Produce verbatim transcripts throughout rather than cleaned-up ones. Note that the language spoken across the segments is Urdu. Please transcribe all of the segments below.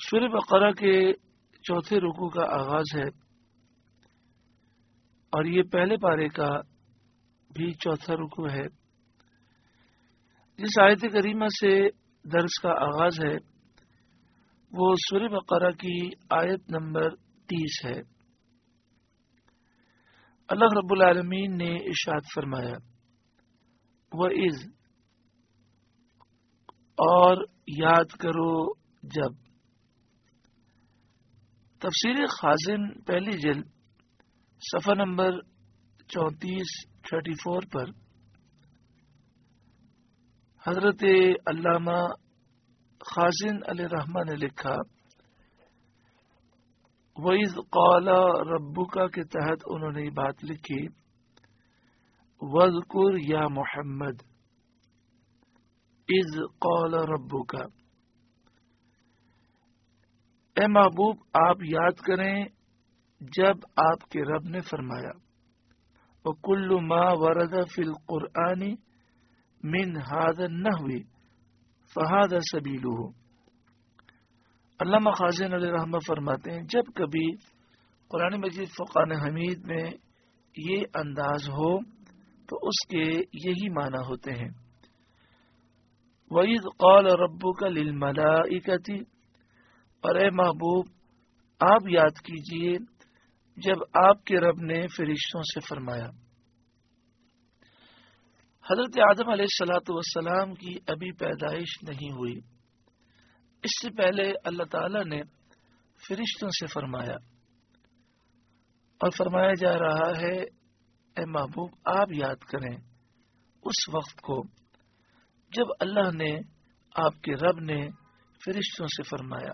سورہ بقرہ کے چوتھے رکوع کا آغاز ہے اور یہ پہلے پارے کا بھی چوتھا رکوع ہے. جس آیت کریمہ سے درس کا آغاز ہے وہ سورہ بقرہ کی آیت نمبر تیس ہے. اللہ رب العالمین نے ارشاد فرمایا وَإِذْ اور یاد کرو جب. تفسیر خازن پہلی جلد صفحہ نمبر چونتیس تھرٹی فور پر حضرت علامہ خازن علیہ الرحمہ نے لکھا وَإِذْ قَالَ رَبُّكَ کے تحت انہوں نے یہ بات لکھی وَاذْكُرْ یا محمد اِذْ قَالَ رَبُّكَ اے محبوب آپ یاد کریں جب آپ کے رب نے فرمایا وَكُلُّ مَا وَرَدَ فِي الْقُرْآنِ مِنْ هَذَا النَّحْوِ فَهَذَا سَبِيلُهُ. علامہ خازن علیہ الرحمہ فرماتے ہیں جب کبھی قرآن مجید فرقان حمید میں یہ انداز ہو تو اس کے یہی معنی ہوتے ہیں. وَإِذْ قَالَ رَبُّكَ لِلْمَلَائِكَةِ اور اے محبوب آپ یاد کیجئے جب آپ کے رب نے فرشتوں سے فرمایا. حضرت آدم علیہ الصلاۃ والسلام کی ابھی پیدائش نہیں ہوئی، اس سے پہلے اللہ تعالی نے فرشتوں سے فرمایا اور فرمایا جا رہا ہے اے محبوب آپ یاد کریں اس وقت کو جب اللہ نے آپ کے رب نے فرشتوں سے فرمایا.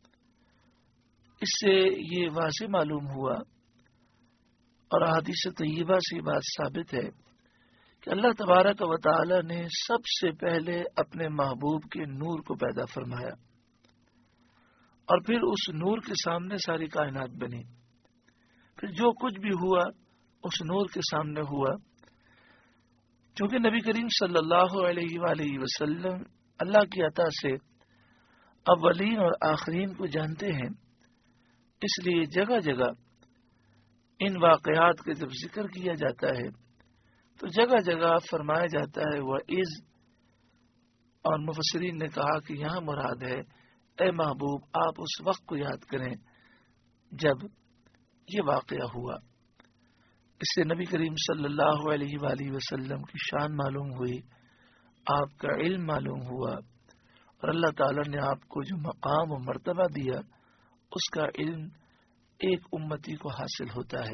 اس سے یہ واضح معلوم ہوا اور احادیث طیبہ سے بات ثابت ہے کہ اللہ تبارک و تعالی نے سب سے پہلے اپنے محبوب کے نور کو پیدا فرمایا اور پھر اس نور کے سامنے ساری کائنات بنی. پھر جو کچھ بھی ہوا اس نور کے سامنے ہوا. چونکہ نبی کریم صلی اللہ علیہ وآلہ وسلم اللہ کی عطا سے اولین اور آخرین کو جانتے ہیں، اس لیے جگہ جگہ ان واقعات کا جب ذکر کیا جاتا ہے تو جگہ جگہ فرمایا جاتا ہے وَإِذْ، اور مفسرین نے کہا کہ یہاں مراد ہے اے محبوب آپ اس وقت کو یاد کریں جب یہ واقعہ ہوا. اس سے نبی کریم صلی اللہ علیہ وآلہ وسلم کی شان معلوم ہوئی، آپ کا علم معلوم ہوا اور اللہ تعالی نے آپ کو جو مقام و مرتبہ دیا اس کا علم ایک امتی کو حاصل ہوتا ہے.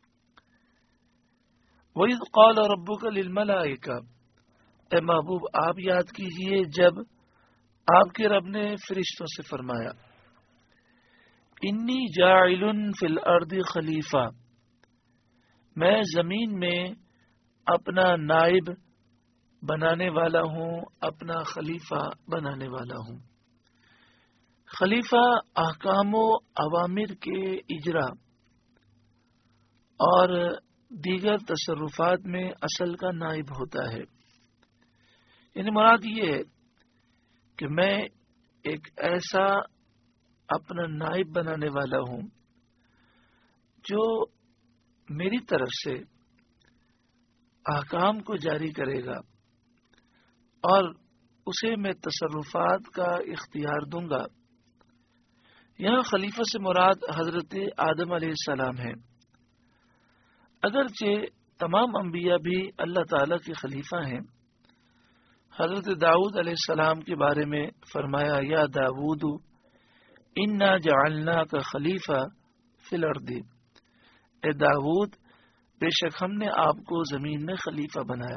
وَإِذْ قَالَ رَبُّكَ لِلْمَلَائِكَةِ اے محبوب آپ یاد کیجئے جب آپ کے رب نے فرشتوں سے فرمایا انی جاعل فی الارض خلیفہ، میں زمین میں اپنا نائب بنانے والا ہوں، اپنا خلیفہ بنانے والا ہوں. خلیفہ احکام و اوامر کے اجرا اور دیگر تصرفات میں اصل کا نائب ہوتا ہے. یعنی مراد یہ ہے کہ میں ایک ایسا اپنا نائب بنانے والا ہوں جو میری طرف سے احکام کو جاری کرے گا اور اسے میں تصرفات کا اختیار دوں گا. یہاں خلیفہ سے مراد حضرت آدم علیہ السلام ہے. اگرچہ تمام انبیاء بھی اللہ تعالی کے خلیفہ ہیں. حضرت داؤد علیہ السلام کے بارے میں فرمایا یا داود انا جعلناک خلیفہ فی الارض، اے داود بے شک ہم نے آپ کو زمین میں خلیفہ بنایا.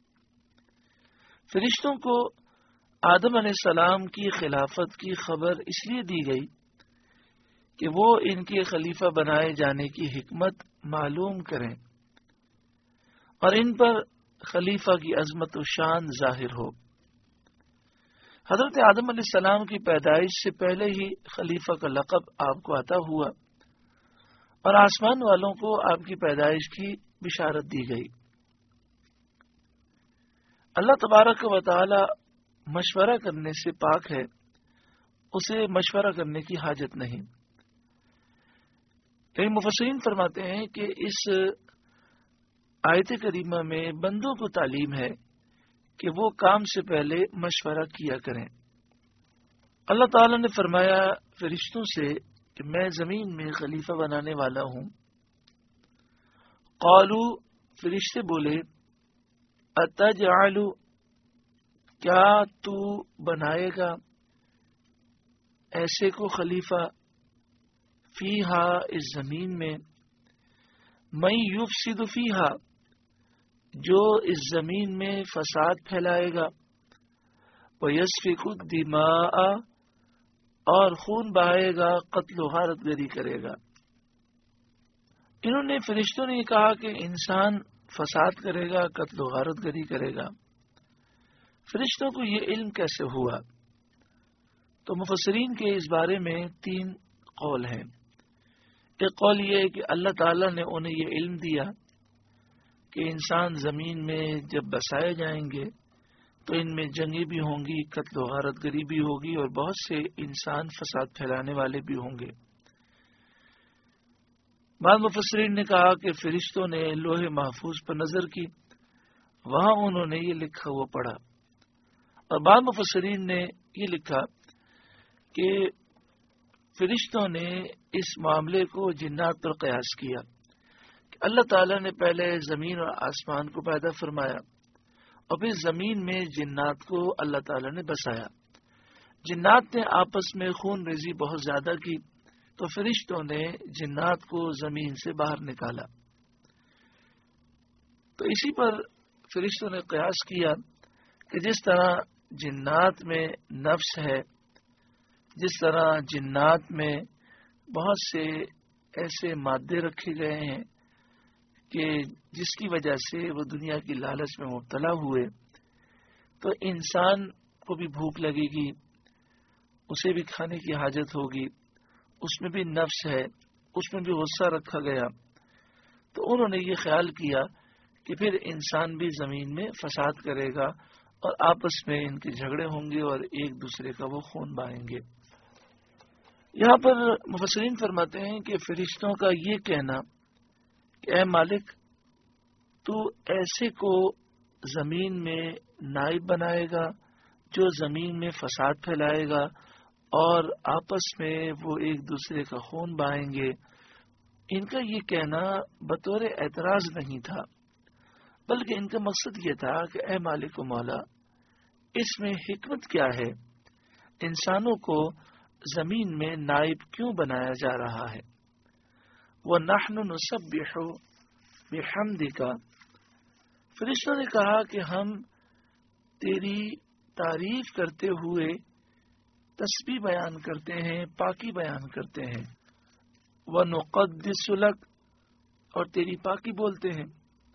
فرشتوں کو آدم علیہ السلام کی خلافت کی خبر اس لیے دی گئی کہ وہ ان کے خلیفہ بنائے جانے کی حکمت معلوم کریں اور ان پر خلیفہ کی عظمت و شان ظاہر ہو. حضرت آدم علیہ السلام کی پیدائش سے پہلے ہی خلیفہ کا لقب آپ کو عطا ہوا اور آسمان والوں کو آپ کی پیدائش کی بشارت دی گئی. اللہ تبارک و تعالی مشورہ کرنے سے پاک ہے، اسے مشورہ کرنے کی حاجت نہیں۔ لیکن مفسرین فرماتے ہیں کہ اس آیت کریمہ میں بندوں کو تعلیم ہے کہ وہ کام سے پہلے مشورہ کیا کریں۔ اللہ تعالی نے فرمایا فرشتوں سے کہ میں زمین میں خلیفہ بنانے والا ہوں۔ قالو، فرشتے بولے، اتجعل، کیا تو بنائے گا ایسے کو خلیفہ، فیہا، اس زمین میں، من یفسد فیہا، جو اس زمین میں فساد پھیلائے گا، ویسفک الدماء، اور خون بہائے گا، قتل و غارت گری کرے گا۔ انہوں نے فرشتوں نے کہا کہ انسان فساد کرے گا، قتل و غارت گری کرے گا، فرشتوں کو یہ علم کیسے ہوا؟ تو مفسرین کے اس بارے میں تین قول ہیں۔ ایک قول یہ ہے کہ اللہ تعالیٰ نے انہیں یہ علم دیا کہ انسان زمین میں جب بسائے جائیں گے تو ان میں جنگیں بھی ہوں گی، قتل و غارت گری بھی ہوگی، اور بہت سے انسان فساد پھیلانے والے بھی ہوں گے۔ بعض مفسرین نے کہا کہ فرشتوں نے لوح محفوظ پر نظر کی، وہاں انہوں نے یہ لکھا وہ پڑھا، اور بعض مفسرین نے یہ لکھا کہ فرشتوں نے اس معاملے کو جنات پر قیاس کیا کہ اللہ تعالیٰ نے پہلے زمین اور آسمان کو پیدا فرمایا اور پھر زمین میں جنات کو اللہ تعالیٰ نے بسایا۔ جنات نے آپس میں خون ریزی بہت زیادہ کی تو فرشتوں نے جنات کو زمین سے باہر نکالا۔ تو اسی پر فرشتوں نے قیاس کیا کہ جس طرح جنات میں نفس ہے، جس طرح جنات میں بہت سے ایسے مادے رکھے گئے ہیں کہ جس کی وجہ سے وہ دنیا کی لالچ میں مبتلا ہوئے، تو انسان کو بھی بھوک لگے گی، اسے بھی کھانے کی حاجت ہوگی، اس میں بھی نفس ہے، اس میں بھی غصہ رکھا گیا۔ تو انہوں نے یہ خیال کیا کہ پھر انسان بھی زمین میں فساد کرے گا اور آپس میں ان کے جھگڑے ہوں گے اور ایک دوسرے کا وہ خون بہائیں گے۔ یہاں پر مفسرین فرماتے ہیں کہ فرشتوں کا یہ کہنا کہ اے مالک، تو ایسے کو زمین میں نائب بنائے گا جو زمین میں فساد پھیلائے گا اور آپس میں وہ ایک دوسرے کا خون بہائیں گے، ان کا یہ کہنا بطور اعتراض نہیں تھا، بلکہ ان کا مقصد یہ تھا کہ اے مالک و مولا، اس میں حکمت کیا ہے؟ انسانوں کو زمین میں نائب کیوں بنایا جا رہا ہے؟ وَنَحْنُ نُسَبِّحُ بِحَمْدِكَ، فرشتوں نے کہا کہ ہم تیری تعریف کرتے ہوئے تسبیح بیان کرتے ہیں، پاکی بیان کرتے ہیں، وَنُقَدِّسُ لَكَ، اور تیری پاکی بولتے ہیں۔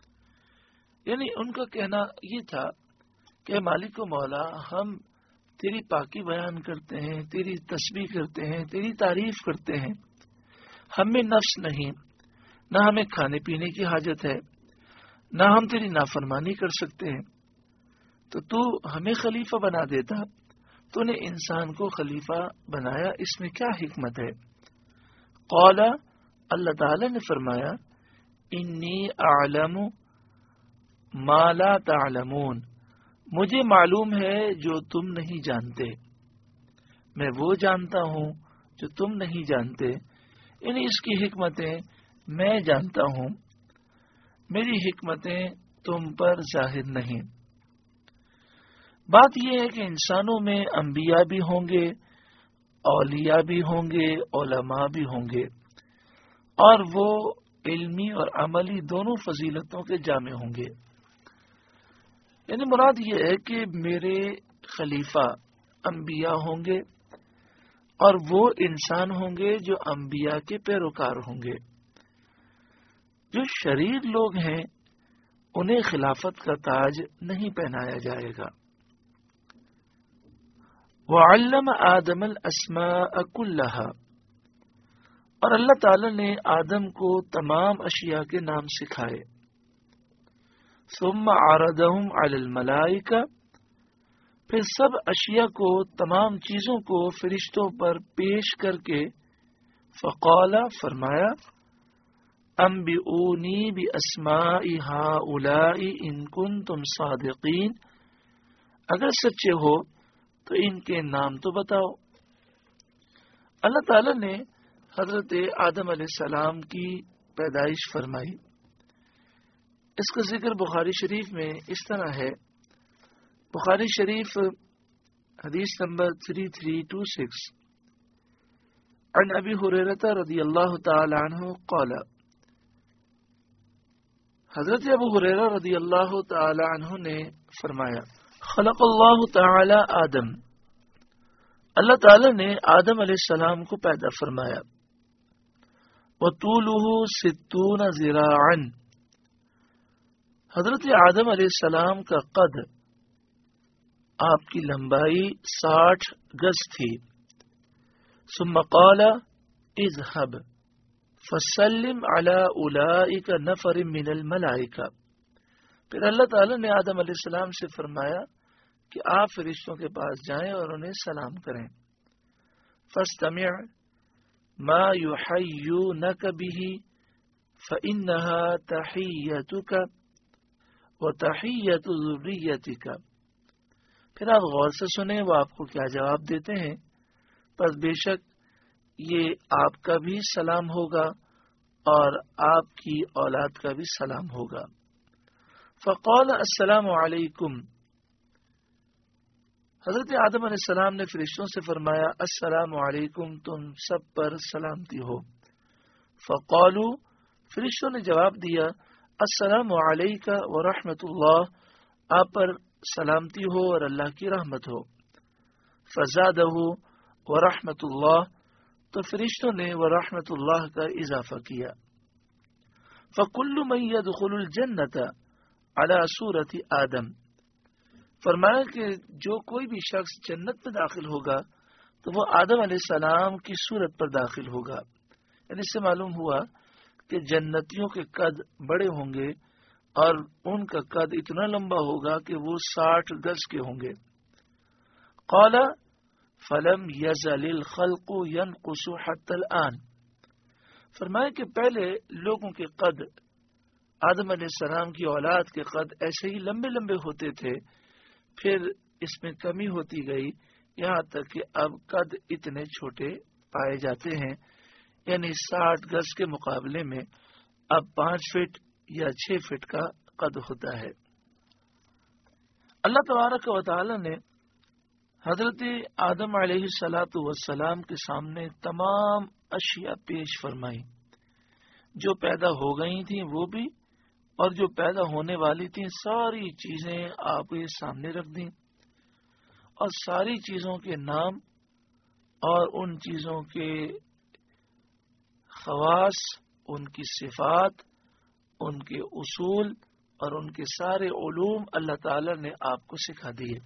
یعنی ان کا کہنا یہ تھا کہ مالک و مولا، ہم تیری پاکی بیان کرتے ہیں، تیری تسبیح کرتے ہیں، تیری تعریف کرتے ہیں، ہم میں نفس نہیں، نہ ہمیں کھانے پینے کی حاجت ہے، نہ ہم تیری نافرمانی کر سکتے ہیں، تو تو ہمیں خلیفہ بنا دیتا، تو نے انسان کو خلیفہ بنایا، اس میں کیا حکمت ہے؟ قال، اللہ تعالی نے فرمایا، انی اعلم ما لا تعلمون، مجھے معلوم ہے جو تم نہیں جانتے، میں وہ جانتا ہوں جو تم نہیں جانتے، یعنی اس کی حکمتیں میں جانتا ہوں، میری حکمتیں تم پر ظاہر نہیں۔ بات یہ ہے کہ انسانوں میں انبیاء بھی ہوں گے، اولیاء بھی ہوں گے، علماء بھی ہوں گے، اور وہ علمی اور عملی دونوں فضیلتوں کے جامع ہوں گے۔ یعنی مراد یہ ہے کہ میرے خلیفہ انبیاء ہوں گے اور وہ انسان ہوں گے جو انبیاء کے پیروکار ہوں گے۔ جو شریر لوگ ہیں انہیں خلافت کا تاج نہیں پہنایا جائے گا۔ وَعَلَّمَ آدَمَ الْأَسْمَاءَ كُلَّهَا، اور اللہ تعالی نے آدم کو تمام اشیاء کے نام سکھائے۔ ثم عرضهم على الملائکہ، پھر سب اشیاء کو، تمام چیزوں کو فرشتوں پر پیش کر کے فقال فرمایا انبئونی باسماء ہؤلاء ان کنتم صادقین، اگر سچے ہو تو ان کے نام تو بتاؤ۔ اللہ تعالی نے حضرت آدم علیہ السلام کی پیدائش فرمائی۔ اس کا ذکر بخاری شریف میں اس طرح ہے، بخاری شریف حدیث نمبر تھری تھری ٹو سکس، عن ابی ہریرہ رضی اللہ تعالی عنہ قال، حضرت ابو ہریرہ رضی اللہ تعالی عنہ نے فرمایا خلق اللہ تعالی آدم، اللہ تعالی نے آدم علیہ السلام کو پیدا فرمایا، وطولہ ستون ذراعا، حضرت آدم علیہ السلام کا قد، آپ کی لمبائی ساٹھ گز تھی۔ ثم قال اذهب فسلم على اولئک نفر من الملائکہ، پھر اللہ تعالی نے آدم علیہ السلام سے فرمایا کہ آپ فرشتوں کے پاس جائیں اور انہیں سلام کریں۔ فاستمع ما یحیونک به فإنها تحیتک وتحیت ذریتک، پھر آپ غور سے سنیں وہ آپ کو کیا جواب دیتے ہیں، پس بے شک یہ آپ کا بھی سلام ہوگا اور آپ کی اولاد کا بھی سلام ہوگا۔ فقال السلام علیکم، حضرت آدم علیہ السلام نے فرشتوں سے فرمایا السلام علیکم، تم سب پر سلامتی ہو۔ فقالوا، فرشتوں نے جواب دیا السلام علیک ورحمۃ اللہ، آپ پر سلامتی ہو اور اللہ کی رحمت ہو۔ فزادہ ورحمۃ اللہ، تو فرشتوں نے ورحمۃ اللہ کا اضافہ کیا۔ فکل من يدخل الجنۃ علی صورت آدم، فرمایا کہ جو کوئی بھی شخص جنت میں داخل ہوگا تو وہ آدم علیہ السلام کی صورت پر داخل ہوگا، یعنی اس سے معلوم ہوا کہ جنتیوں کے قد بڑے ہوں گے اور ان کا قد اتنا لمبا ہوگا کہ وہ ساٹھ گز کے ہوں گے۔ قال فلم یزل الخلق ينقص حتى الآن، فرمایا کہ پہلے لوگوں کے قد، آدم علیہ السلام کی اولاد کے قد ایسے ہی لمبے لمبے ہوتے تھے، پھر اس میں کمی ہوتی گئی یہاں تک کہ اب قد اتنے چھوٹے پائے جاتے ہیں، یعنی ساٹھ گز کے مقابلے میں اب پانچ فٹ یا چھ فٹ کا قد ہوتا ہے۔ اللہ تبارک و تعالی نے حضرت آدم علیہ الصلاۃ والسلام کے سامنے تمام اشیاء پیش فرمائی، جو پیدا ہو گئی تھیں وہ بھی اور جو پیدا ہونے والی تھیں، ساری چیزیں آپ کے سامنے رکھ دیں، اور ساری چیزوں کے نام اور ان چیزوں کے خواص، ان کی صفات، ان کے اصول اور ان کے سارے علوم اللہ تعالی نے آپ کو سکھا دیے۔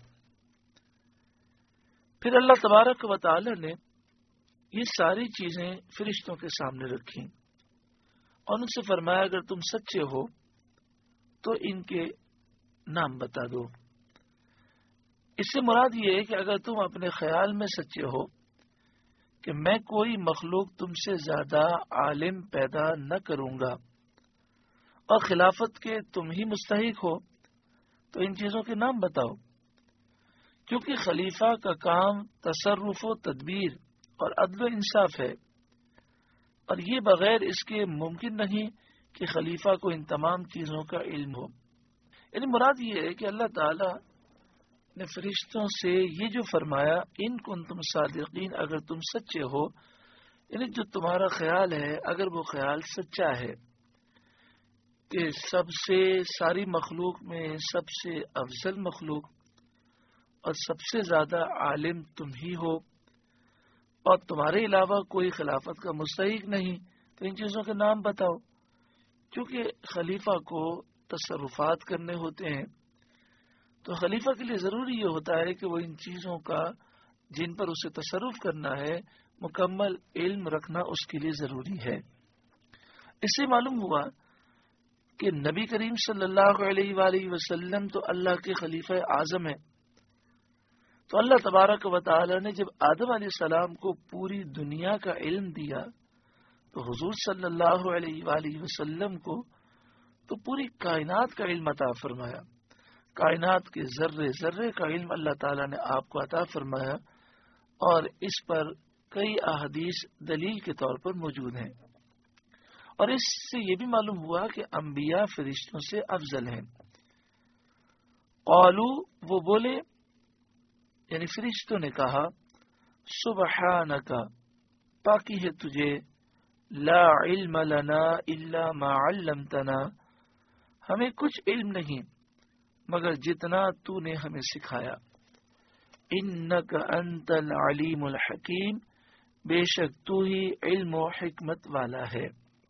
پھر اللہ تبارک و تعالی نے یہ ساری چیزیں فرشتوں کے سامنے رکھیں اور ان سے فرمایا اگر تم سچے ہو تو ان کے نام بتا دو۔ اس سے مراد یہ ہے کہ اگر تم اپنے خیال میں سچے ہو کہ میں کوئی مخلوق تم سے زیادہ عالم پیدا نہ کروں گا اور خلافت کے تم ہی مستحق ہو تو ان چیزوں کے نام بتاؤ، کیونکہ خلیفہ کا کام تصرف و تدبیر اور عدل و انصاف ہے، اور یہ بغیر اس کے ممکن نہیں کہ خلیفہ کو ان تمام چیزوں کا علم ہو۔ یعنی مراد یہ ہے کہ اللہ تعالی نے فرشتوں سے یہ جو فرمایا ان کنتم صادقین، اگر تم سچے ہو، یعنی جو تمہارا خیال ہے اگر وہ خیال سچا ہے کہ سب سے ساری مخلوق میں سب سے افضل مخلوق اور سب سے زیادہ عالم تم ہی ہو اور تمہارے علاوہ کوئی خلافت کا مستحق نہیں، تو ان چیزوں کے نام بتاؤ، کیونکہ خلیفہ کو تصرفات کرنے ہوتے ہیں، تو خلیفہ کے لیے ضروری یہ ہوتا ہے کہ وہ ان چیزوں کا جن پر اسے تصرف کرنا ہے مکمل علم رکھنا اس کے لیے ضروری ہے۔ اس سے معلوم ہوا کہ نبی کریم صلی اللہ علیہ وآلہ وسلم تو اللہ کے خلیفہ اعظم ہیں، تو اللہ تبارک و تعالی نے جب آدم علیہ السلام کو پوری دنیا کا علم دیا تو حضور صلی اللہ علیہ وآلہ وسلم کو تو پوری کائنات کا علم عطا فرمایا. کائنات کے ذرے ذرے کا علم اللہ تعالی نے آپ کو عطا فرمایا، اور اس پر کئی احادیث دلیل کے طور پر موجود ہیں. اور اس سے یہ بھی معلوم ہوا کہ انبیاء فرشتوں سے افضل ہیں. قالو، وہ بولے یعنی فرشتوں نے کہا، سبحانک، پاکی ہے تجھے، لا علم لنا الا ما علمتنا، ہمیں کچھ علم نہیں مگر جتنا تو نے ہمیں سکھایا. انک انت العلیم الحکیم، بے شک تو ہی علم و حکمت والا ہے.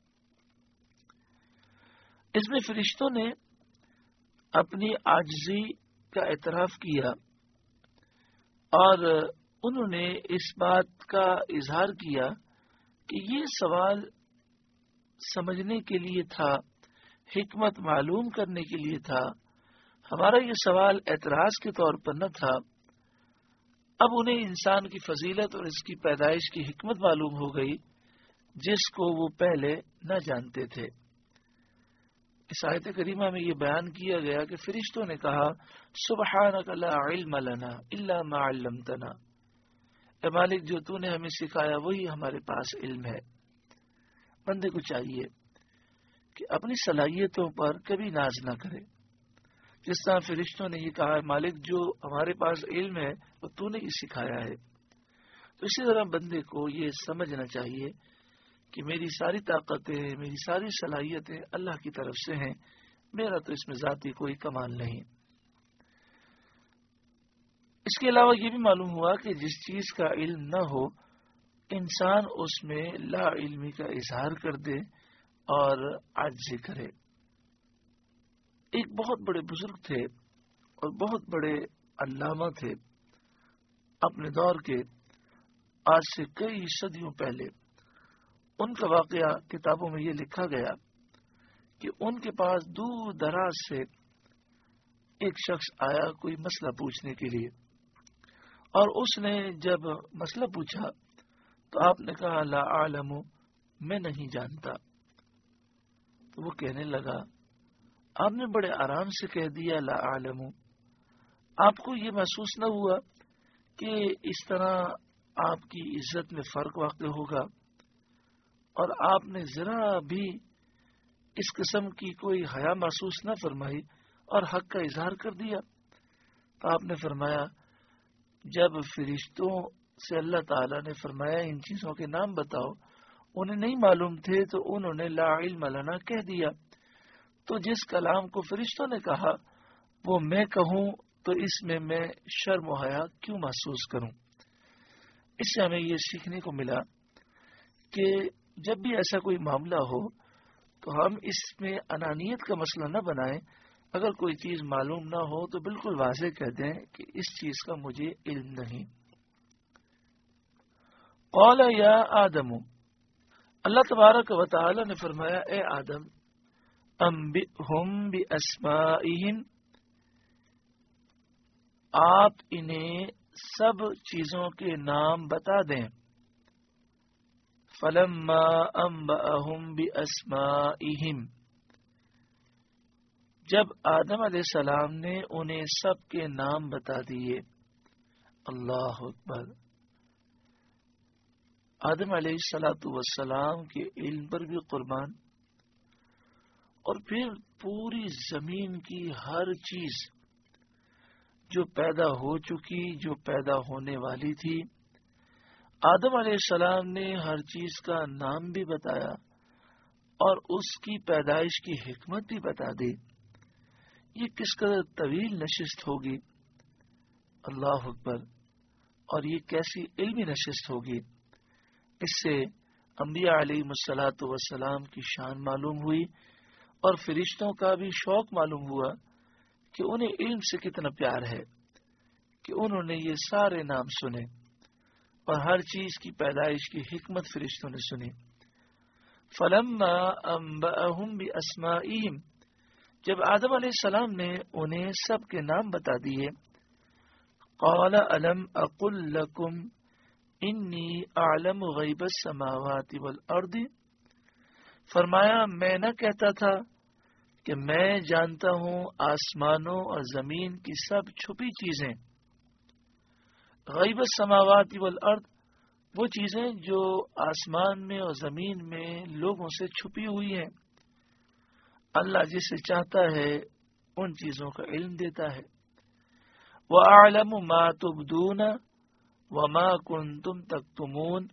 اس میں فرشتوں نے اپنی عاجزی کا اعتراف کیا اور انہوں نے اس بات کا اظہار کیا کہ یہ سوال سمجھنے کے لیے تھا، حکمت معلوم کرنے کے لیے تھا. ہمارا یہ سوال اعتراض کے طور پر نہ تھا. اب انہیں انسان کی فضیلت اور اس کی پیدائش کی حکمت معلوم ہو گئی جس کو وہ پہلے نہ جانتے تھے. اس آیت کریمہ میں یہ بیان کیا گیا کہ فرشتوں نے کہا، سبحانک لا علم لنا الا ما علمتنا، اے مالک جو تو نے ہمیں سکھایا وہی ہمارے پاس علم ہے. بندے کو چاہیے کہ اپنی صلاحیتوں پر کبھی ناز نہ کرے. جس طرح فرشتوں نے یہ کہا، مالک جو ہمارے پاس علم ہے وہ تو نے ہی سکھایا ہے، تو اسی طرح بندے کو یہ سمجھنا چاہیے کہ میری ساری طاقتیں، میری ساری صلاحیتیں اللہ کی طرف سے ہیں، میرا تو اس میں ذاتی کوئی کمال نہیں. اس کے علاوہ یہ بھی معلوم ہوا کہ جس چیز کا علم نہ ہو انسان اس میں لا علمی کا اظہار کر دے اور عاجزی کرے. ایک بہت بڑے بزرگ تھے اور بہت بڑے علامہ تھے اپنے دور کے، آج سے کئی صدیوں پہلے. ان کا واقعہ کتابوں میں یہ لکھا گیا کہ ان کے پاس دور دراز سے ایک شخص آیا کوئی مسئلہ پوچھنے کے لیے، اور اس نے جب مسئلہ پوچھا تو آپ نے کہا، لا اعلم، میں نہیں جانتا. تو وہ کہنے لگا، آپ نے بڑے آرام سے کہہ دیا لا اعلم، آپ کو یہ محسوس نہ ہوا کہ اس طرح آپ کی عزت میں فرق واقع ہوگا، اور آپ نے ذرا بھی اس قسم کی کوئی حیا محسوس نہ فرمائی اور حق کا اظہار کر دیا. تو آپ نے فرمایا، جب فرشتوں سے اللہ تعالیٰ نے فرمایا ان چیزوں کے نام بتاؤ، انہیں نہیں معلوم تھے تو انہوں نے لا علم لنا کہہ دیا. تو جس کلام کو فرشتوں نے کہا وہ میں کہوں تو اس میں میں شرم و حیا کیوں محسوس کروں. اس سے ہمیں یہ سیکھنے کو ملا کہ جب بھی ایسا کوئی معاملہ ہو تو ہم اس میں انانیت کا مسئلہ نہ بنائیں. اگر کوئی چیز معلوم نہ ہو تو بالکل واضح کہہ دیں کہ اس چیز کا مجھے علم نہیں. قال یا آدم، اللہ تبارک و تعالی نے فرمایا، اے آدم، انبئہم باسمائہم، آپ انہیں سب چیزوں کے نام بتا دیں. فلما انبأہم باسمائہم، جب آدم علیہ السلام نے انہیں سب کے نام بتا دیے. اللہ اکبر. آدم علیہ الصلوۃ والسلام کے علم پر بھی قربان، اور پھر پوری زمین کی ہر چیز جو پیدا ہو چکی، جو پیدا ہونے والی تھی، آدم علیہ السلام نے ہر چیز کا نام بھی بتایا اور اس کی پیدائش کی حکمت بھی بتا دی. یہ کس قدر طویل نشست ہوگی، اللہ اکبر. اور یہ کیسی علمی نشست ہوگی. اس سے انبیاء علیہ الصلوۃ والسلام کی شان معلوم ہوئی اور فرشتوں کا بھی شوق معلوم ہوا کہ انہیں علم سے کتنا پیار ہے کہ انہوں نے یہ سارے نام سنے اور ہر چیز کی پیدائش کی حکمت فرشتوں نے سنی. فلما انبأہم باسمائہم، جب آدم علیہ السلام نے انہیں سب کے نام بتا دیے، قال الم اقل لکم انی اعلم غیب السماوات والارض، فرمایا میں نہ کہتا تھا کہ میں جانتا ہوں آسمانوں اور زمین کی سب چھپی چیزیں. غیب السماوات والارض وہ چیزیں جو آسمان میں اور زمین میں لوگوں سے چھپی ہوئی ہیں. اللہ جسے چاہتا ہے ان چیزوں کا علم دیتا ہے. وَأَعْلَمُ مَا تُبْدُونَ وَمَا كُنْتُمْ تَكْتُمُونَ،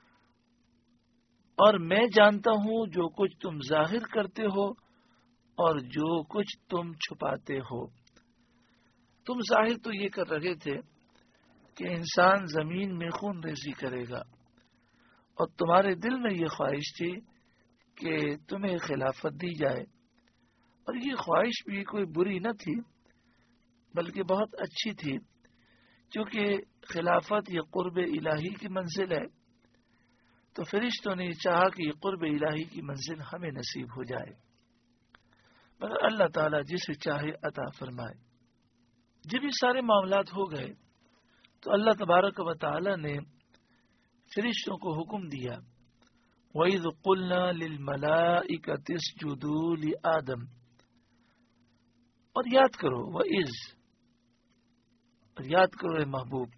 اور میں جانتا ہوں جو کچھ تم ظاہر کرتے ہو اور جو کچھ تم چھپاتے ہو. تم ظاہر تو یہ کر رہے تھے کہ انسان زمین میں خون ریزی کرے گا، اور تمہارے دل میں یہ خواہش تھی کہ تمہیں خلافت دی جائے، اور یہ خواہش بھی کوئی بری نہ تھی بلکہ بہت اچھی تھی، کیونکہ خلافت یہ قرب الہی کی منزل ہے. تو فرشتوں نے چاہا کہ یہ قرب الہی کی منزل ہمیں نصیب ہو جائے، مگر اللہ تعالیٰ جسے چاہے عطا فرمائے. جب یہ سارے معاملات ہو گئے تو اللہ تبارک و تعالی نے فرشتوں کو حکم دیا، وَإِذْ قُلْنَا لِلْمَلَائِكَةِ اسْجُدُوا لِآدَمَ، اور یاد کرو وَإِذْ، اور یاد کرو اے محبوب،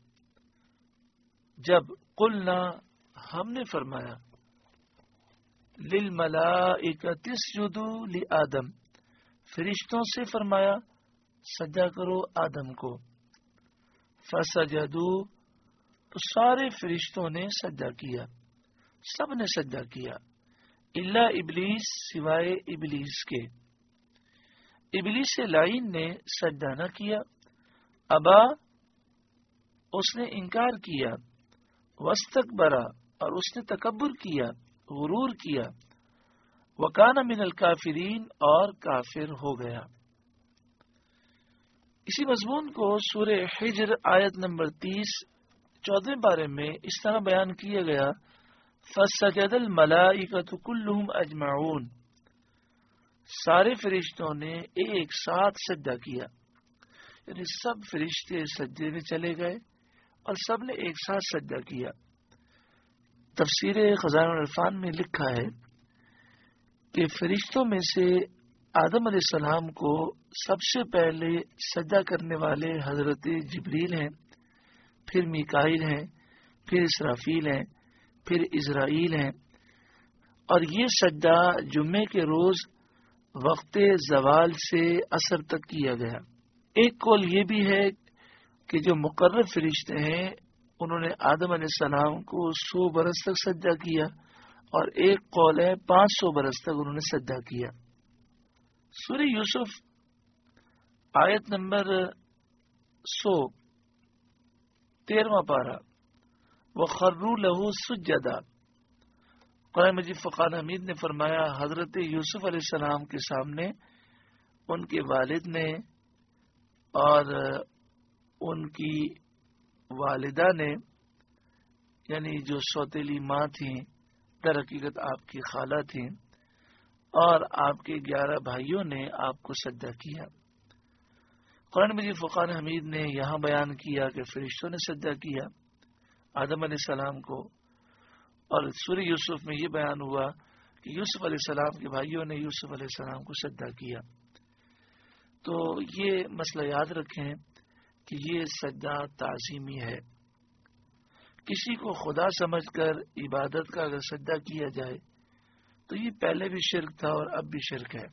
جب قلنا ہم نے فرمایا، لِلْمَلَائِكَةِ اسْجُدُوا لِآدَمَ، فرشتوں سے فرمایا سجدہ کرو آدم کو. فَسَجَدُوا، تو سارے فرشتوں نے سجدہ کیا، سب نے سجدہ کیا، الا ابلیس، سوائے ابلیس کے. ابلیس لعین نے سجدہ نہ کیا، ابا، اس نے انکار کیا، واستکبرا، اور اس نے تکبر کیا، غرور کیا، وکان من الکافرین، اور کافر ہو گیا. اسی مضمون کو سورہ حجر آیت نمبر تیس چودہ بارے میں اس طرح بیان کیا گیا، فَسَجَدَ الْمَلَائِكَةُ كُلُّهُمْ أَجْمَعُونَ، سارے فرشتوں نے ایک ساتھ سجدہ کیا، یعنی سب فرشتے سجدے میں چلے گئے اور سب نے ایک ساتھ سجدہ کیا. تفسیر خزائن العرفان میں لکھا ہے کہ فرشتوں میں سے آدم علیہ السلام کو سب سے پہلے سجدہ کرنے والے حضرت جبریل ہیں، پھر میکائیل ہیں، پھر اسرافیل ہیں، پھر اسرائیل ہیں، اور یہ سجدہ جمعے کے روز وقت زوال سے عصر تک کیا گیا. ایک قول یہ بھی ہے کہ جو مقرر فرشتے ہیں انہوں نے آدم علیہ السلام کو سو برس تک سجدہ کیا، اور ایک قول ہے پانچ سو برس تک انہوں نے سجدہ کیا. سورہ یوسف آیت نمبر سو تیرواں پارہ، وَخَرُّوا لَهُ سُجَّدًا، قرآن مجید فقان حمید نے فرمایا حضرت یوسف علیہ السلام کے سامنے ان کے والد نے اور ان کی والدہ نے، یعنی جو سوتیلی ماں تھیں، در حقیقت آپ کی خالہ تھیں، اور آپ کے گیارہ بھائیوں نے آپ کو سجدہ کیا. قرآن مجید فقان حمید نے یہاں بیان کیا کہ فرشتوں نے سجدہ کیا آدم علیہ السلام کو، اور سورہ یوسف میں یہ بیان ہوا کہ یوسف علیہ السلام کے بھائیوں نے یوسف علیہ السلام کو سجدہ کیا. تو یہ مسئلہ یاد رکھیں کہ یہ سجدہ تعظیمی ہے. کسی کو خدا سمجھ کر عبادت کا اگر سجدہ کیا جائے تو یہ پہلے بھی شرک تھا اور اب بھی شرک ہے.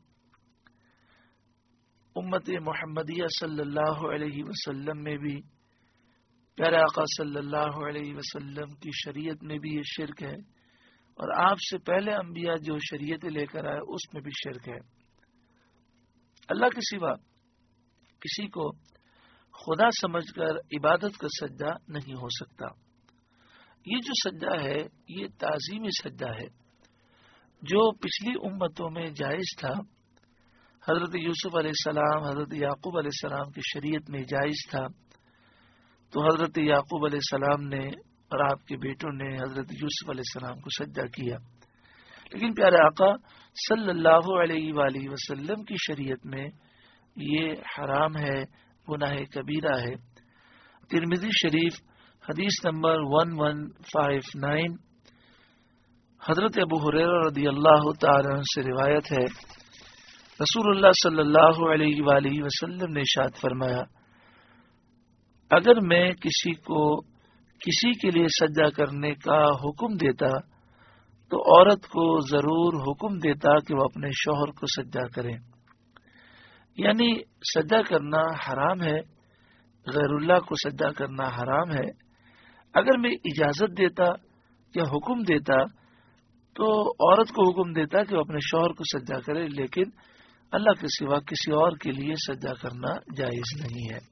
امت محمدیہ صلی اللہ علیہ وسلم میں بھی، پیارے آقا صلی اللہ علیہ وسلم کی شریعت میں بھی یہ شرک ہے، اور آپ سے پہلے انبیاء جو شریعت لے کر آئے اس میں بھی شرک ہے. اللہ کے سوا کسی کو خدا سمجھ کر عبادت کا سجدہ نہیں ہو سکتا. یہ جو سجدہ ہے یہ تعظیمی سجدہ ہے جو پچھلی امتوں میں جائز تھا. حضرت یوسف علیہ السلام، حضرت یعقوب علیہ السلام کی شریعت میں جائز تھا، تو حضرت یعقوب علیہ السلام نے اور آپ کے بیٹوں نے حضرت یوسف علیہ السلام کو سجدہ کیا. لیکن پیارے آقا صلی اللہ علیہ وآلہ وسلم کی شریعت میں یہ حرام ہے، گناہ کبیرہ ہے. ترمذی شریف حدیث نمبر ون ون فائیو نائن، حضرت ابو ہریرہ رضی اللہ تعالی عنہ سے روایت ہے، رسول اللہ صلی اللہ علیہ وآلہ وسلم نے ارشاد فرمایا، اگر میں کسی کو کسی کے لیے سجدہ کرنے کا حکم دیتا تو عورت کو ضرور حکم دیتا کہ وہ اپنے شوہر کو سجدہ کرے، یعنی سجدہ کرنا حرام ہے، غیر اللہ کو سجدہ کرنا حرام ہے۔ اگر میں اجازت دیتا یا حکم دیتا تو عورت کو حکم دیتا کہ وہ اپنے شوہر کو سجدہ کرے، لیکن اللہ کے سوا کسی اور کے لیے سجدہ کرنا جائز نہیں ہے۔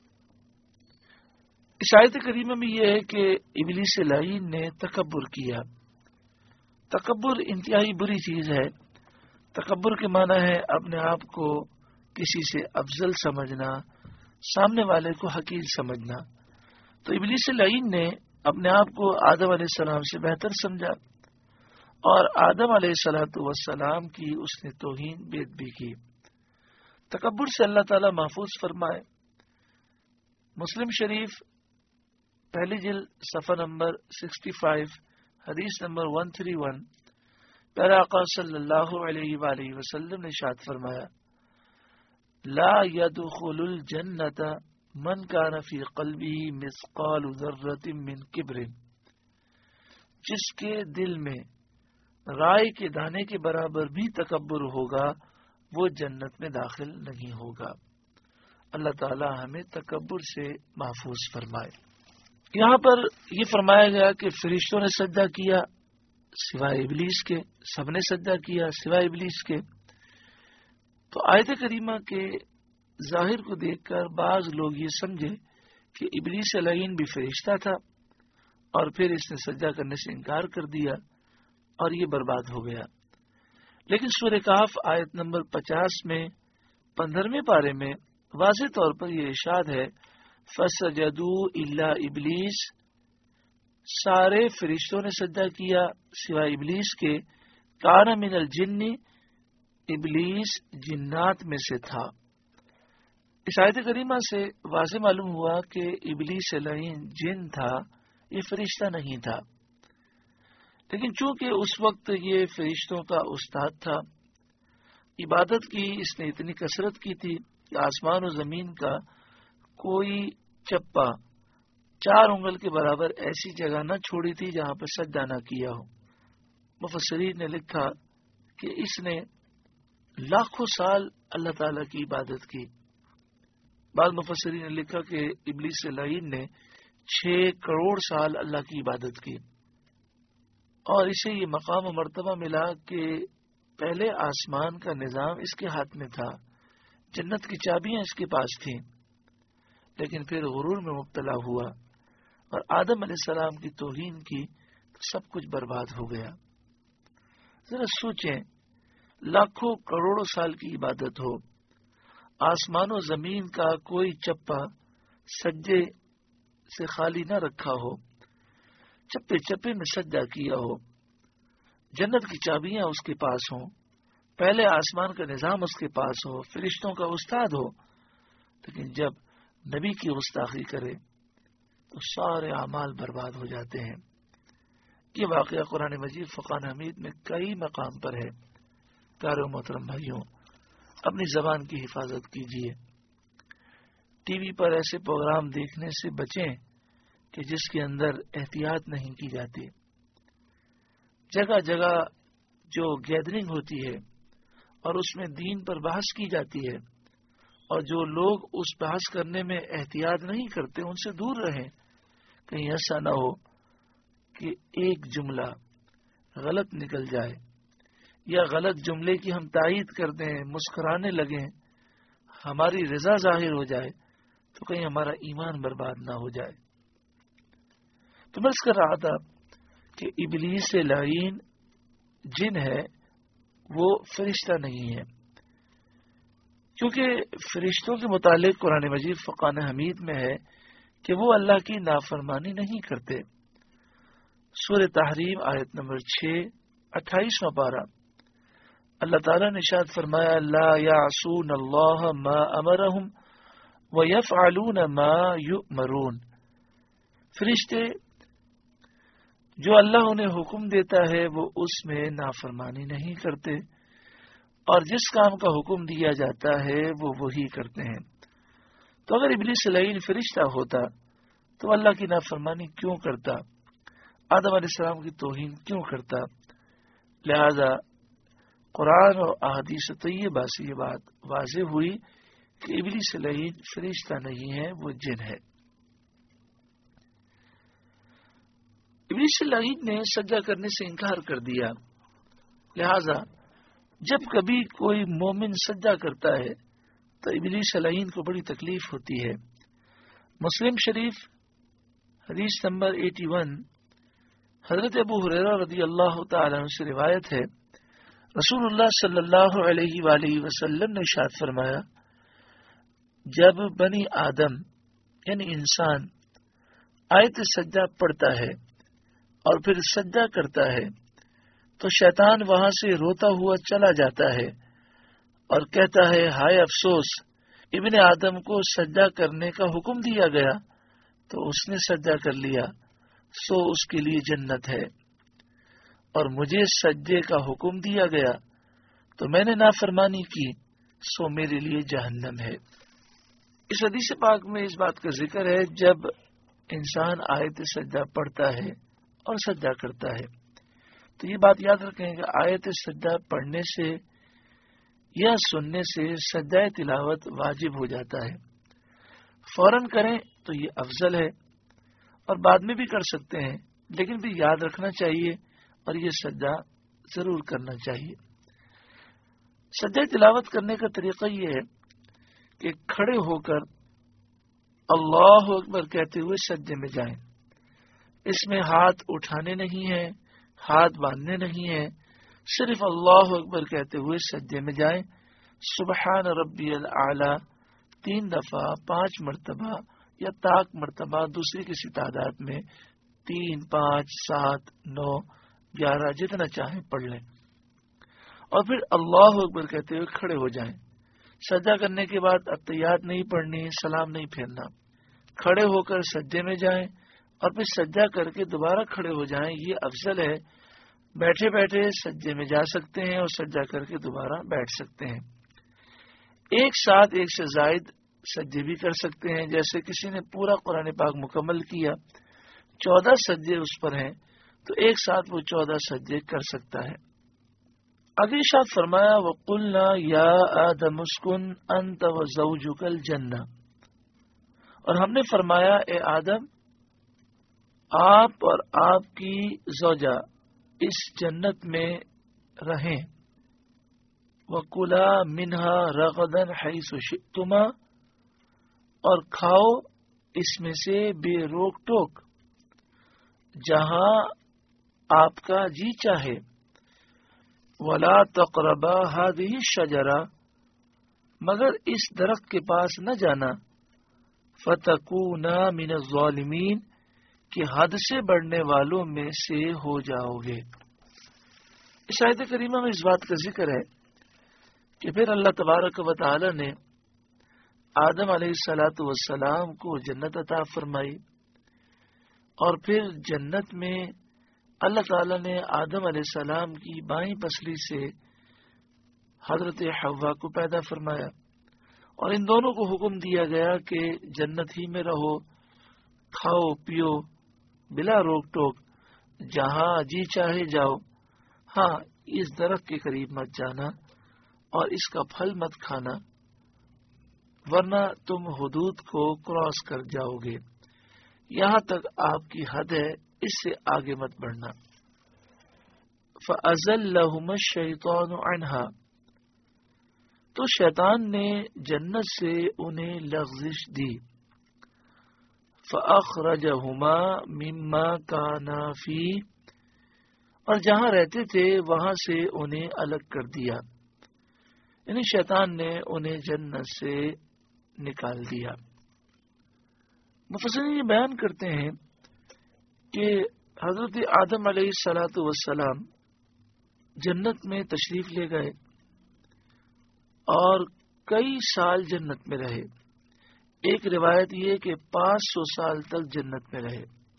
اس آیت کریمہ میں یہ ہے کہ ابلیس لعین نے تکبر کیا۔ تکبر انتہائی بری چیز ہے۔ تکبر کے معنی ہے اپنے آپ کو کسی سے افضل سمجھنا، سامنے والے کو حقیر سمجھنا۔ تو ابلیس لعین نے اپنے آپ کو آدم علیہ السلام سے بہتر سمجھا اور آدم علیہ الصلوۃ والسلام کی اس نے توہین بے ادبی کی۔ تکبر سے اللہ تعالی محفوظ فرمائے۔ مسلم شریف پہلی جلد صفحہ نمبر سکسٹی فائیو حدیث نمبر ون تھری ون، پیارے آقا صلی اللہ علیہ وآلہ وسلم نے ارشاد فرمایا، لا يدخل الجنت من کان فی قلبہ مثقال ذرۃ من کبر، جس کے دل میں رائے کے دانے کے برابر بھی تکبر ہوگا وہ جنت میں داخل نہیں ہوگا۔ اللہ تعالی ہمیں تکبر سے محفوظ فرمائے۔ یہاں پر یہ فرمایا گیا کہ فرشتوں نے سجدہ کیا سوائے ابلیس کے، سب نے سجدہ کیا سوائے ابلیس کے۔ تو آیت کریمہ کے ظاہر کو دیکھ کر بعض لوگ یہ سمجھے کہ ابلیس لعین بھی فرشتہ تھا اور پھر اس نے سجدہ کرنے سے انکار کر دیا اور یہ برباد ہو گیا۔ لیکن سورہ کہف آیت نمبر پچاس میں پندرہویں پارے میں واضح طور پر یہ ارشاد ہے، فسجدوا الا ابلیس، سارے فرشتوں نے سجدہ کیا سوائے ابلیس کے، کان من الجن، ابلیس جنات میں سے تھا۔ اس آیت کریمہ سے واضح معلوم ہوا کہ ابلیس لعین جن تھا، یہ فرشتہ نہیں تھا۔ لیکن چونکہ اس وقت یہ فرشتوں کا استاد تھا، عبادت کی اس نے اتنی کثرت کی تھی کہ آسمان و زمین کا کوئی چپا چار انگل کے برابر ایسی جگہ نہ چھوڑی تھی جہاں پر سجدہ نہ کیا ہو۔ مفسرین نے لکھا کہ اس نے لاکھوں سال اللہ تعالی کی عبادت کی۔ بعض مفسرین نے لکھا کہ ابلیس لعین نے چھ کروڑ سال اللہ کی عبادت کی، اور اسے یہ مقام و مرتبہ ملا کہ پہلے آسمان کا نظام اس کے ہاتھ میں تھا، جنت کی چابیاں اس کے پاس تھیں، لیکن پھر غرور میں مبتلا ہوا اور آدم علیہ السلام کی توہین کی تو سب کچھ برباد ہو گیا۔ ذرا سوچیں، لاکھوں کروڑوں سال کی عبادت ہو، آسمان و زمین کا کوئی چپا سجدے سے خالی نہ رکھا ہو، چپے چپے میں سجدہ کیا ہو، جنت کی چابیاں اس کے پاس ہوں، پہلے آسمان کا نظام اس کے پاس ہو، فرشتوں کا استاد ہو، لیکن جب نبی کی گستاخی کرے تو سارے اعمال برباد ہو جاتے ہیں۔ یہ واقعہ قرآن مجید فرقان حمید میں کئی مقام پر ہے۔ پیارے محترم بھائیوں، اپنی زبان کی حفاظت کیجیے۔ ٹی وی پر ایسے پروگرام دیکھنے سے بچیں کہ جس کے اندر احتیاط نہیں کی جاتی۔ جگہ جگہ جو گیدرنگ ہوتی ہے اور اس میں دین پر بحث کی جاتی ہے، اور جو لوگ اس بحث کرنے میں احتیاط نہیں کرتے ان سے دور رہیں، کہیں ایسا نہ ہو کہ ایک جملہ غلط نکل جائے یا غلط جملے کی ہم تائید کر دیں، مسکرانے لگیں، ہماری رضا ظاہر ہو جائے تو کہیں ہمارا ایمان برباد نہ ہو جائے۔ تو میں اس کر رہا تھا کہ ابلیس لعین جن ہے وہ فرشتہ نہیں ہے، کیونکہ فرشتوں کے متعلق قرآن مجید فرقان حمید میں ہے کہ وہ اللہ کی نافرمانی نہیں کرتے۔ سورہ تحریم آیت نمبر چھ اٹھائیسواں پارہ، اللہ تعالیٰ نے ارشاد فرمایا، لا یعصون اللہ ما امرہم ویفعلون ما یؤمرون، فرشتے جو اللہ انہیں حکم دیتا ہے وہ اس میں نافرمانی نہیں کرتے، اور جس کام کا حکم دیا جاتا ہے وہ وہی کرتے ہیں۔ تو اگر ابلیس لعین فرشتہ ہوتا تو اللہ کی نافرمانی کیوں کرتا، آدم علیہ السلام کی توہین کیوں کرتا؟ لہذا قرآن اور احادیث طیبہ سے یہ بات واضح ہوئی کہ ابلیس لعین فرشتہ نہیں ہے، وہ جن ہے۔ ابلیس لعین نے سجدہ کرنے سے انکار کر دیا، لہذا جب کبھی کوئی مومن سجدہ کرتا ہے تو ابلیس لعین کو بڑی تکلیف ہوتی ہے۔ مسلم شریف حدیث نمبر اکیاسی، حضرت ابو ہریرہ رضی اللہ تعالی عنہ سے روایت ہے، رسول اللہ صلی اللہ علیہ وآلہ وسلم نے ارشاد فرمایا، جب بنی آدم یعنی انسان آیت سجدہ پڑھتا ہے اور پھر سجدہ کرتا ہے تو شیطان وہاں سے روتا ہوا چلا جاتا ہے اور کہتا ہے، ہائے افسوس، ابن آدم کو سجدہ کرنے کا حکم دیا گیا تو اس نے سجدہ کر لیا، سو اس کے لیے جنت ہے، اور مجھے سجدے کا حکم دیا گیا تو میں نے نافرمانی کی، سو میرے لیے جہنم ہے۔ اس حدیث پاک میں اس بات کا ذکر ہے جب انسان آیت سجدہ پڑھتا ہے اور سجدہ کرتا ہے تو یہ بات یاد رکھیں کہ آیت سجدہ پڑھنے سے یا سننے سے سجدہ تلاوت واجب ہو جاتا ہے۔ فوراً کریں تو یہ افضل ہے اور بعد میں بھی کر سکتے ہیں، لیکن بھی یاد رکھنا چاہیے اور یہ سجدہ ضرور کرنا چاہیے۔ سجدہ تلاوت کرنے کا طریقہ یہ ہے کہ کھڑے ہو کر اللہ اکبر کہتے ہوئے سجدے میں جائیں۔ اس میں ہاتھ اٹھانے نہیں ہیں، ہاتھ باندھنے نہیں ہیں، صرف اللہ اکبر کہتے ہوئے سجدے میں جائیں۔ سبحان ربی الاعلی تین دفعہ، پانچ مرتبہ یا تاک مرتبہ دوسری کسی تعداد میں تین، پانچ، سات، نو، گیارہ جتنا چاہیں پڑھ لیں، اور پھر اللہ اکبر کہتے ہوئے کھڑے ہو جائیں۔ سجدہ کرنے کے بعد اتحیات نہیں پڑھنی، سلام نہیں پھیرنا، کھڑے ہو کر سجدے میں جائیں اور پھر سجدہ کر کے دوبارہ کھڑے ہو جائیں، یہ افضل ہے۔ بیٹھے بیٹھے سجدے میں جا سکتے ہیں اور سجدہ کر کے دوبارہ بیٹھ سکتے ہیں۔ ایک ساتھ ایک سے زائد سجدے بھی کر سکتے ہیں، جیسے کسی نے پورا قرآن پاک مکمل کیا، چودہ سجدے اس پر ہیں تو ایک ساتھ وہ چودہ سجدے کر سکتا ہے۔ آگے ارشاد فرمایا، وَقُلْنَا يَا آدَمُ اسْكُنْ أَنْتَ وَزَوْجُكَ الْجَنَّةَ، اور ہم نے فرمایا اے آدم آپ اور آپ کی زوجہ اس جنت میں رہیں، وَكُلَا مِنْهَا رَغَدًا حَيْثُ شِئْتُمَا، اور کھاؤ اس میں سے بے روک ٹوک جہاں آپ کا جی چاہے، وَلَا تَقْرَبَا هَذِهِ الشَّجَرَةَ، مگر اس درخت کے پاس نہ جانا، فَتَكُونَا مِنَ الظَّالِمِينَ، کہ حد سے بڑھنے والوں میں سے ہو جاؤ گے۔ اس آیت کریمہ میں اس بات کا ذکر ہے کہ پھر اللہ تبارک و تعالی نے آدم علیہ الصلاۃ والسلام کو جنت عطا فرمائی، اور پھر جنت میں اللہ تعالی نے آدم علیہ السلام کی بائیں پسلی سے حضرت حوا کو پیدا فرمایا، اور ان دونوں کو حکم دیا گیا کہ جنت ہی میں رہو، کھاؤ پیو بلا روک ٹوک، جہاں جی چاہے جاؤ، ہاں اس درخت کے قریب مت جانا اور اس کا پھل مت کھانا، ورنہ تم حدود کو کراس کر جاؤ گے، یہاں تک آپ کی حد ہے، اس سے آگے مت بڑھنا۔ فَأَزَلَّهُمَا الشَّيْطَانُ عَنْهَا، تو شیطان نے جنت سے انہیں لغزش دی، فَأَخْرَجَهُمَا مِمَّا كَانَا فِيهِ، اور جہاں رہتے تھے وہاں سے انہیں الگ کر دیا، یعنی شیطان نے انہیں جنت سے نکال دیا۔ مفسرین یہ بیان کرتے ہیں کہ حضرت آدم علیہ الصلاۃ والسلام جنت میں تشریف لے گئے اور کئی سال جنت میں رہے۔ ایک روایت یہ کہ پانچ سو سال تک جنت میں رہے۔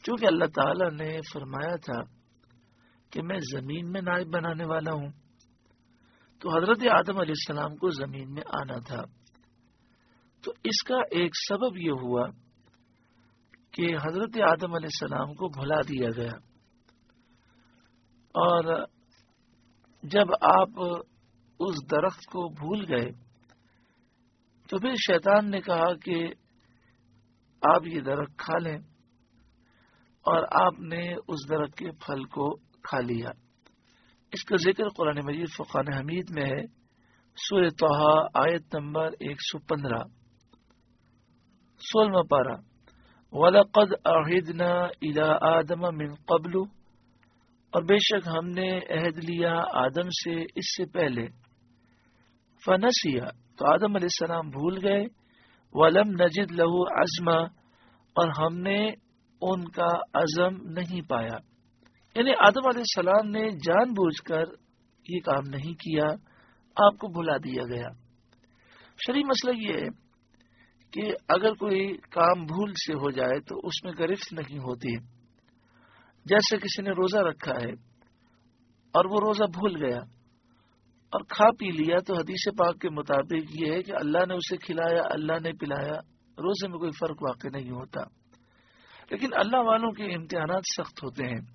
چونکہ اللہ تعالی نے فرمایا تھا کہ میں زمین میں نائب بنانے والا ہوں، تو حضرت آدم علیہ السلام کو زمین میں آنا تھا. تو اس کا ایک سبب یہ ہوا کہ حضرت آدم علیہ السلام کو بھلا دیا گیا، اور جب آپ اس درخت کو بھول گئے تو پھر شیطان نے کہا کہ آپ یہ درخت کھا لیں، اور آپ نے اس درخت کے پھل کو کھا لیا. اس کا ذکر قرآن مجید فرقان حمید میں ہے، سورہ طٰہٰ آیت نمبر ایک سو پندرہ، سولہواں پارہ. وَلَقَدْ أَعْهِدْنَا إِلَىٰ آدَمَ مِن قَبْلُ، اور بے شک ہم نے عہد لیا آدم سے اس سے پہلے. فَنَسِيَ، تو آدم علیہ السلام بھول گئے. وَلَمْ نَجِدْ لَهُ عَزْمًا، اور ہم نے ان کا عزم نہیں پایا. یعنی آدم علیہ السلام نے جان بوجھ کر یہ کام نہیں کیا، آپ کو بھلا دیا گیا. شرعی مسئلہ یہ ہے کہ اگر کوئی کام بھول سے ہو جائے تو اس میں گرفت نہیں ہوتی. جیسے کسی نے روزہ رکھا ہے اور وہ روزہ بھول گیا اور کھا پی لیا، تو حدیث پاک کے مطابق یہ ہے کہ اللہ نے اسے کھلایا، اللہ نے پلایا، روزے میں کوئی فرق واقع نہیں ہوتا. لیکن اللہ والوں کے امتحانات سخت ہوتے ہیں،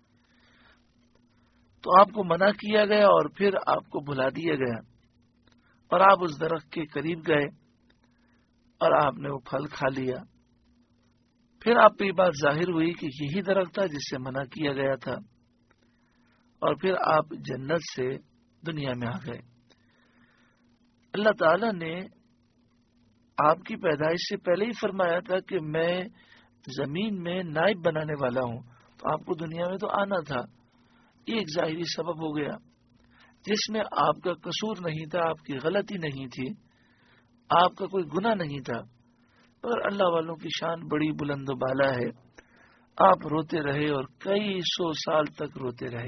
تو آپ کو منع کیا گیا اور پھر آپ کو بھلا دیا گیا، اور آپ اس درخت کے قریب گئے اور آپ نے وہ پھل کھا لیا. پھر آپ پہ یہ بات ظاہر ہوئی کہ یہی درخت تھا جس سے منع کیا گیا تھا، اور پھر آپ جنت سے دنیا میں آ گئے. اللہ تعالی نے آپ کی پیدائش سے پہلے ہی فرمایا تھا کہ میں زمین میں نائب بنانے والا ہوں، تو آپ کو دنیا میں تو آنا تھا. یہ ایک ظاہری سبب ہو گیا جس میں آپ کا قصور نہیں تھا، آپ کی غلطی نہیں تھی، آپ کا کوئی گناہ نہیں تھا. پر اللہ والوں کی شان بڑی بلند و بالا ہے. آپ روتے رہے اور کئی سو سال تک روتے رہے.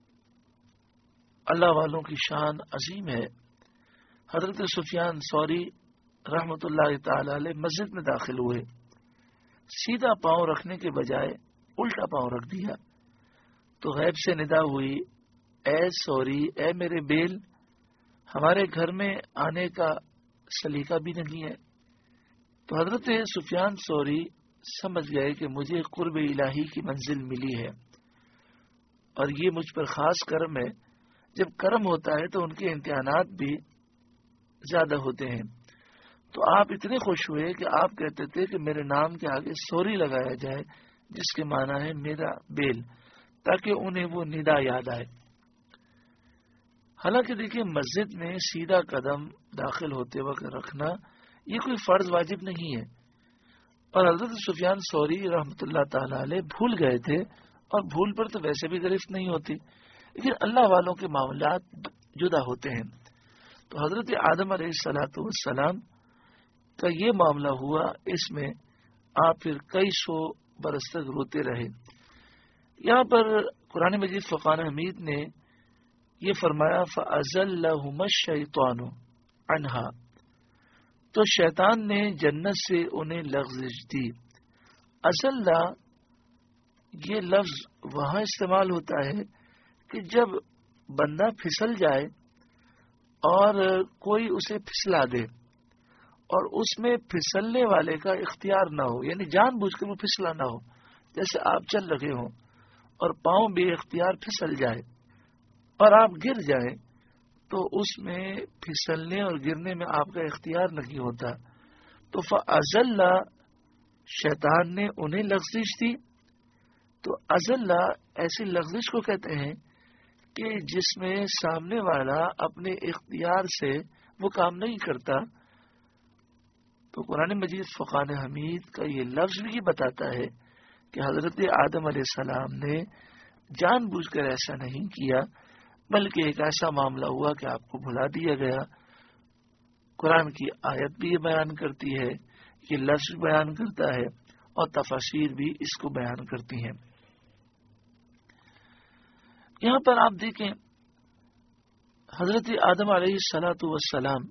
اللہ والوں کی شان عظیم ہے. حضرت سفیان ثوری رحمۃ اللہ تعالی علیہ مسجد میں داخل ہوئے، سیدھا پاؤں رکھنے کے بجائے الٹا پاؤں رکھ دیا، تو غیب سے ندا ہوئی، اے سوری، اے میرے بیل، ہمارے گھر میں آنے کا سلیقہ بھی نہیں ہے. تو حضرت سفیان ثوری سمجھ گئے کہ مجھے قرب الہی کی منزل ملی ہے، اور یہ مجھ پر خاص کرم ہے. جب کرم ہوتا ہے تو ان کے امتحانات بھی زیادہ ہوتے ہیں. تو آپ اتنے خوش ہوئے کہ آپ کہتے تھے کہ میرے نام کے آگے سوری لگایا جائے، جس کے معنی ہے میرا بیل، تاکہ انہیں وہ ندا یاد آئے. حالانکہ دیکھیے، مسجد میں سیدھا قدم داخل ہوتے وقت رکھنا یہ کوئی فرض واجب نہیں ہے، اور حضرت سفیان ثوری رحمۃ اللہ تعالی علیہ بھول گئے تھے، اور بھول پر تو ویسے بھی گرفت نہیں ہوتی. لیکن اللہ والوں کے معاملات جدا ہوتے ہیں. تو حضرت آدم علیہ الصلاۃ والسلام کا یہ معاملہ ہوا، اس میں آپ پھر کئی سو برس تک روتے رہے. یہاں پر قرآن مجید فرقان حمید نے یہ فرمایا فَأَزَلَّهُمَ الشَّيْطَانُ عَنْهَا، تو شیطان نے جنت سے انہیں لغزش دی. ازلہ یہ لفظ وہاں استعمال ہوتا ہے کہ جب بندہ پھسل جائے اور کوئی اسے پھسلا دے اور اس میں پھسلنے والے کا اختیار نہ ہو، یعنی جان بوجھ کر وہ پھسلا نہ ہو. جیسے آپ چل رہے ہوں اور پاؤں بے اختیار پھسل جائے اور آپ گر جائیں، تو اس میں پھسلنے اور گرنے میں آپ کا اختیار نہیں ہوتا. تو فَأَزَلَّ، شیطان نے انہیں لغزش دی. تو ازلہ ایسی لغزش کو کہتے ہیں کہ جس میں سامنے والا اپنے اختیار سے وہ کام نہیں کرتا. تو قرآن مجید فرقان حمید کا یہ لفظ بھی بتاتا ہے کہ حضرت آدم علیہ السلام نے جان بوجھ کر ایسا نہیں کیا، بلکہ ایک ایسا معاملہ ہوا کہ آپ کو بھلا دیا گیا. قرآن کی آیت بھی یہ بیان کرتی ہے، یہ لفظ بیان کرتا ہے، اور تفاسیر بھی اس کو بیان کرتی ہیں. یہاں پر آپ دیکھیں، حضرت آدم علیہ الصلاۃ والسلام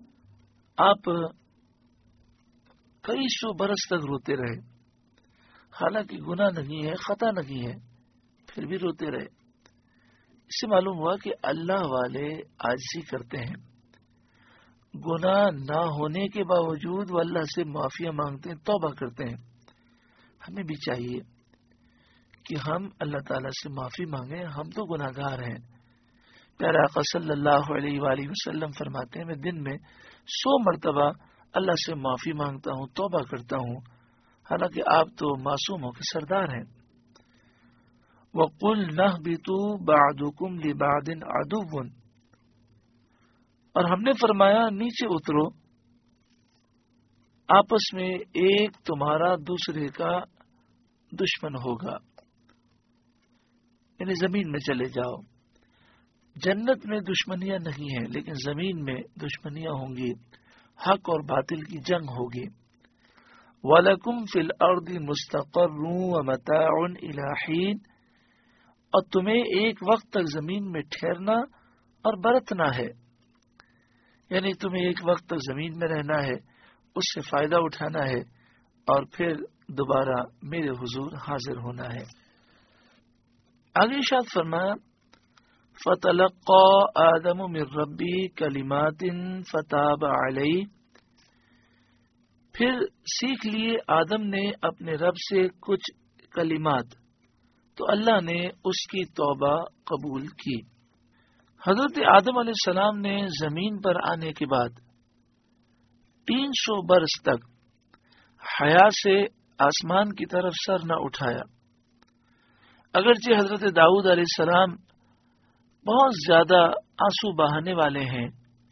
آپ کئی سو برس تک روتے رہے. حالانکہ گناہ نہیں ہے، خطا نہیں ہے، پھر بھی روتے رہے۔ اس سے معلوم ہوا کہ اللہ والے عاجزی کرتے ہیں، گناہ نہ ہونے کے باوجود وہ اللہ سے معافیاں مانگتے ہیں، توبہ کرتے ہیں۔ ہمیں بھی چاہیے کہ ہم اللہ تعالیٰ سے معافی مانگیں، ہم تو گناہ گار ہیں۔ پیارا آقا صلی اللہ علیہ وآلہ وسلم فرماتے ہیں میں دن میں سو مرتبہ اللہ سے معافی مانگتا ہوں، توبہ کرتا ہوں، حالانکہ آپ تو معصوموں کے سردار ہیں۔ وَقُلْنَا اهْبِطُوا بَعْضُكُمْ لِبَعْضٍ عَدُوٌّ، اور ہم نے فرمایا نیچے اترو، آپس میں ایک تمہارا دوسرے کا دشمن ہوگا، یعنی زمین میں چلے جاؤ۔ جنت میں دشمنیاں نہیں ہیں، لیکن زمین میں دشمنیاں ہوں گی، حق اور باطل کی جنگ ہوگی۔ وَلَكُمْ فِي الْأَرْضِ مُسْتَقَرٌّ وَمَتَاعٌ إِلَىٰ حِينٍ، اور تمہیں ایک وقت تک زمین میں ٹھہرنا اور برتنا ہے، یعنی تمہیں ایک وقت تک زمین میں رہنا ہے، اس سے فائدہ اٹھانا ہے، اور پھر دوبارہ میرے حضور حاضر ہونا ہے۔ آگے ارشاد فرمایا فَتَلَقَّى آدَمُ مِن رَّبِّهِ كَلِمَاتٍ فَتَابَ عَلَيْهِ، پھر سیکھ لیے آدم نے اپنے رب سے کچھ کلمات، تو اللہ نے اس کی توبہ قبول کی۔ حضرت آدم علیہ السلام نے زمین پر آنے کے بعد تین سو برس تک حیا سے آسمان کی طرف سر نہ اٹھایا۔ اگرچہ حضرت داؤد علیہ السلام بہت زیادہ آنسو بہانے والے ہیں،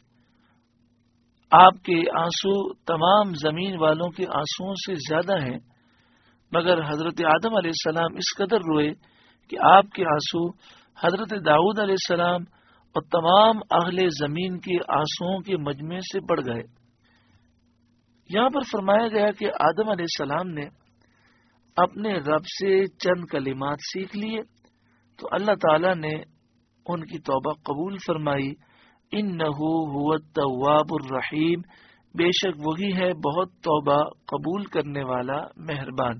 آپ کے آنسو تمام زمین والوں کے آنسوؤں سے زیادہ ہیں، مگر حضرت آدم علیہ السلام اس قدر روئے کہ آپ کے آنسو حضرت داؤد علیہ السلام اور تمام اہل زمین کے آنسوؤں کے مجمع سے بڑھ گئے۔ یہاں پر فرمایا گیا کہ آدم علیہ السلام نے اپنے رب سے چند کلمات سیکھ لیے تو اللہ تعالی نے ان کی توبہ قبول فرمائی۔ انہو هو التواب الرحیم، بے شک وہی ہے بہت توبہ قبول کرنے والا مہربان۔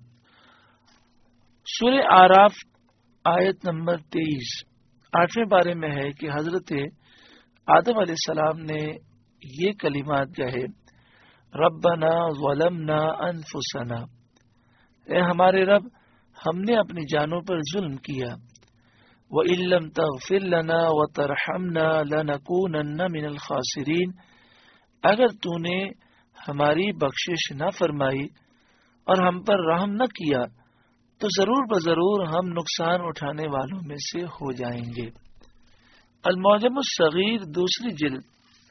سورہ اعراف آیت نمبر تیئیس آٹھویں پارے میں ہے کہ حضرت آدم علیہ السلام نے یہ کلمات کہے، ربنا ظلمنا انفسنا، اے ہمارے رب ہم نے اپنی جانوں پر ظلم کیا، وَإِن لَّمْ تَغْفِرْ لَنَا وَتَرْحَمْنَا لَنَكُونَنَّ مِنَ الْخَاسِرِينَ، اگر تو نے ہماری بخشش نہ فرمائی اور ہم پر رحم نہ کیا تو ضرور بضرور ہم نقصان اٹھانے والوں میں سے ہو جائیں گے۔ المعجم الصغیر دوسری جلد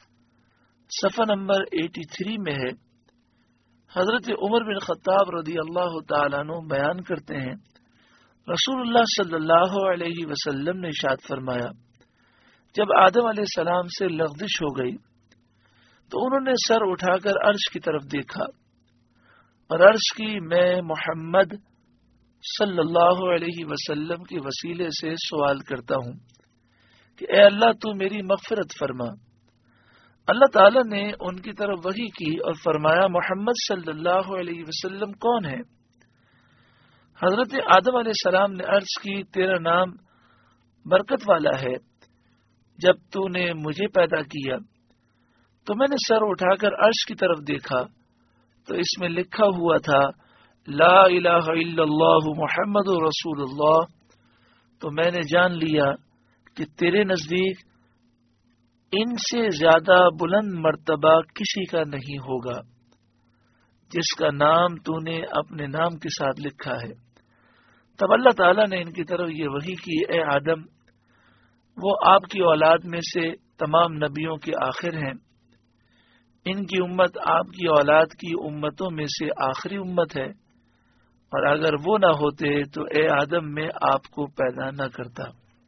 صفحہ نمبر اٹھاسی میں ہے، حضرت عمر بن خطاب رضی اللہ تعالیٰ عنہ بیان کرتے ہیں رسول اللہ صلی اللہ علیہ وسلم نے ارشاد فرمایا جب آدم علیہ السلام سے لغزش ہو گئی تو انہوں نے سر اٹھا کر عرش کی طرف دیکھا اور عرش کی میں محمد صلی اللہ علیہ وسلم کے وسیلے سے سوال کرتا ہوں کہ اے اللہ تو میری مغفرت فرما۔ اللہ تعالیٰ نے ان کی طرف وحی کی اور فرمایا محمد صلی اللہ علیہ وسلم کون ہے؟ حضرت آدم علیہ السلام نے عرض کی تیرا نام برکت والا ہے، جب تو نے مجھے پیدا کیا تو میں نے سر اٹھا کر عرش کی طرف دیکھا تو اس میں لکھا ہوا تھا لا الہ الا اللہ محمد رسول اللہ، تو میں نے جان لیا کہ تیرے نزدیک ان سے زیادہ بلند مرتبہ کسی کا نہیں ہوگا جس کا نام تو نے اپنے نام کے ساتھ لکھا ہے۔ تب اللہ تعالیٰ نے ان کی طرف یہ وحی کی اے آدم وہ آپ کی اولاد میں سے تمام نبیوں کے آخر ہیں، ان کی امت آپ کی اولاد کی امتوں میں سے آخری امت ہے، اور اگر وہ نہ ہوتے تو اے آدم میں آپ کو پیدا نہ کرتا۔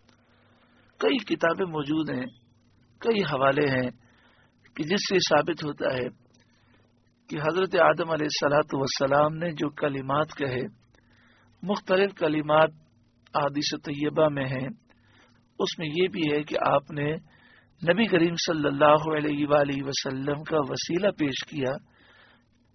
کئی کتابیں موجود ہیں، کئی حوالے ہیں کہ جس سے ثابت ہوتا ہے کہ حضرت آدم علیہ الصلاۃ والسلام نے جو کلمات کہے، مختلف کلمات احادیث طیبہ میں ہیں، اس میں یہ بھی ہے کہ آپ نے نبی کریم صلی اللہ علیہ وآلہ وسلم کا وسیلہ پیش کیا،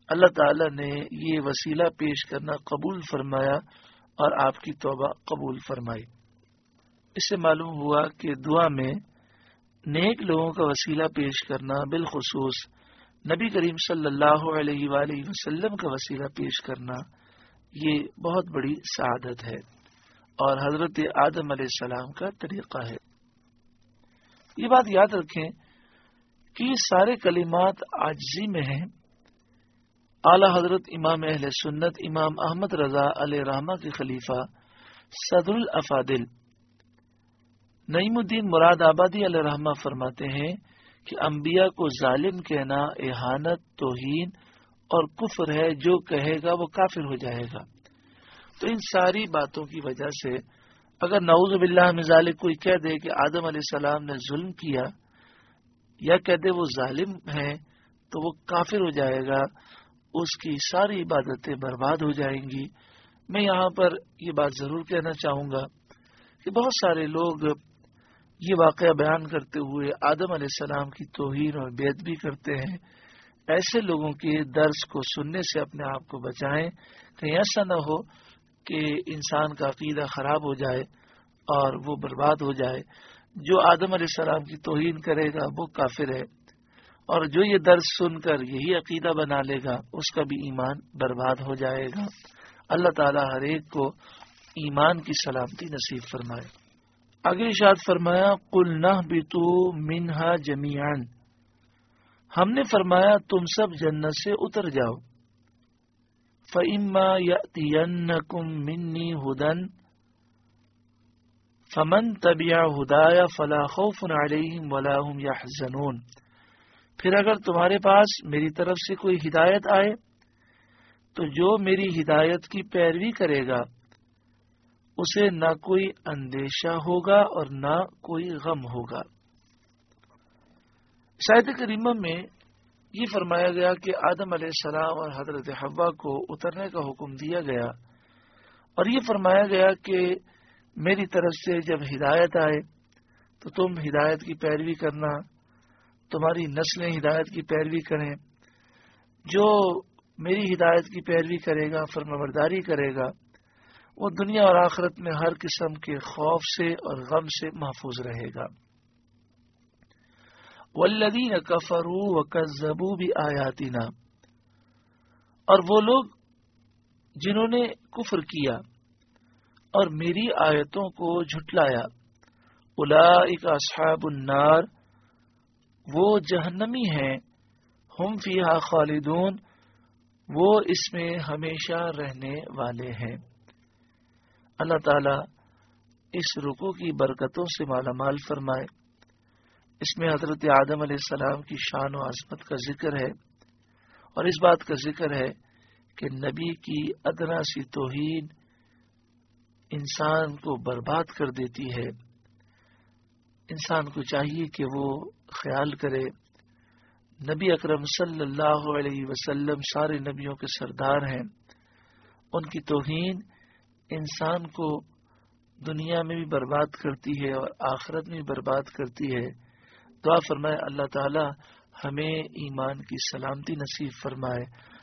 اللہ تعالی نے یہ وسیلہ پیش کرنا قبول فرمایا اور آپ کی توبہ قبول فرمائی۔ اس سے معلوم ہوا کہ دعا میں نیک لوگوں کا وسیلہ پیش کرنا، بالخصوص نبی کریم صلی اللہ علیہ وآلہ وسلم کا وسیلہ پیش کرنا، یہ بہت بڑی سعادت ہے اور حضرت آدم علیہ السلام کا طریقہ ہے۔ یہ بات یاد رکھیں کہ یہ سارے کلمات عاجزی میں ہیں۔ اعلی حضرت امام اہل سنت امام احمد رضا علیہ رحمہ کے خلیفہ صدر الافاضل نعیم الدین مراد آبادی علیہ رحمہ فرماتے ہیں کہ انبیاء کو ظالم کہنا اہانت، توہین اور کفر ہے، جو کہے گا وہ کافر ہو جائے گا۔ تو ان ساری باتوں کی وجہ سے اگر نعوذ باللہ من ذالک کوئی کہہ دے کہ آدم علیہ السلام نے ظلم کیا یا کہہ دے وہ ظالم ہیں تو وہ کافر ہو جائے گا، اس کی ساری عبادتیں برباد ہو جائیں گی۔ میں یہاں پر یہ بات ضرور کہنا چاہوں گا کہ بہت سارے لوگ یہ واقعہ بیان کرتے ہوئے آدم علیہ السلام کی توہین اور بے ادبی کرتے ہیں۔ ایسے لوگوں کے درس کو سننے سے اپنے آپ کو بچائیں، کہیں ایسا نہ ہو کہ انسان کا عقیدہ خراب ہو جائے اور وہ برباد ہو جائے۔ جو آدم علیہ السلام کی توہین کرے گا وہ کافر ہے، اور جو یہ درس سن کر یہی عقیدہ بنا لے گا اس کا بھی ایمان برباد ہو جائے گا۔ اللہ تعالیٰ ہر ایک کو ایمان کی سلامتی نصیب فرمائے۔ آگے ارشاد فرمایا قُلْ نَهْبِطُوا مِنْهَا جَمِيعًا، ہم نے فرمایا تم سب جنت سے اتر جاؤ۔ فَإِمَّا يَأْتِيَنَّكُم مِّنِّي هُدًى فَمَن تَبِعَ هُدَايَ فَلَا خَوْفٌ عَلَيْهِمْ وَلَا هُمْ يَحْزَنُونَ، پھر اگر تمہارے پاس میری طرف سے کوئی ہدایت آئے تو جو میری ہدایت کی پیروی کرے گا اسے نہ کوئی اندیشہ ہوگا اور نہ کوئی غم ہوگا۔ آیت کریمہ میں یہ فرمایا گیا کہ آدم علیہ السلام اور حضرت حوا کو اترنے کا حکم دیا گیا، اور یہ فرمایا گیا کہ میری طرف سے جب ہدایت آئے تو تم ہدایت کی پیروی کرنا، تمہاری نسلیں ہدایت کی پیروی کریں۔ جو میری ہدایت کی پیروی کرے گا، فرمانبرداری کرے گا، وہ دنیا اور آخرت میں ہر قسم کے خوف سے اور غم سے محفوظ رہے گا۔ والذین کفروا وکذبوا بآیاتنا، اور وہ لوگ جنہوں نے کفر کیا اور میری آیتوں کو جھٹلایا، اولئک اصحاب النار، وہ جہنمی ہیں، ہم فیہا خالدون، وہ اس میں ہمیشہ رہنے والے ہیں۔ اللہ تعالی اس رکوع کی برکتوں سے مالا مال فرمائے۔ اس میں حضرت آدم علیہ السلام کی شان و عظمت کا ذکر ہے، اور اس بات کا ذکر ہے کہ نبی کی ادنا سی توہین انسان کو برباد کر دیتی ہے۔ انسان کو چاہیے کہ وہ خیال کرے، نبی اکرم صلی اللہ علیہ وسلم سارے نبیوں کے سردار ہیں، ان کی توہین انسان کو دنیا میں بھی برباد کرتی ہے اور آخرت میں بھی برباد کرتی ہے۔ دعا فرمائے اللہ تعالی ہمیں ایمان کی سلامتی نصیب فرمائے۔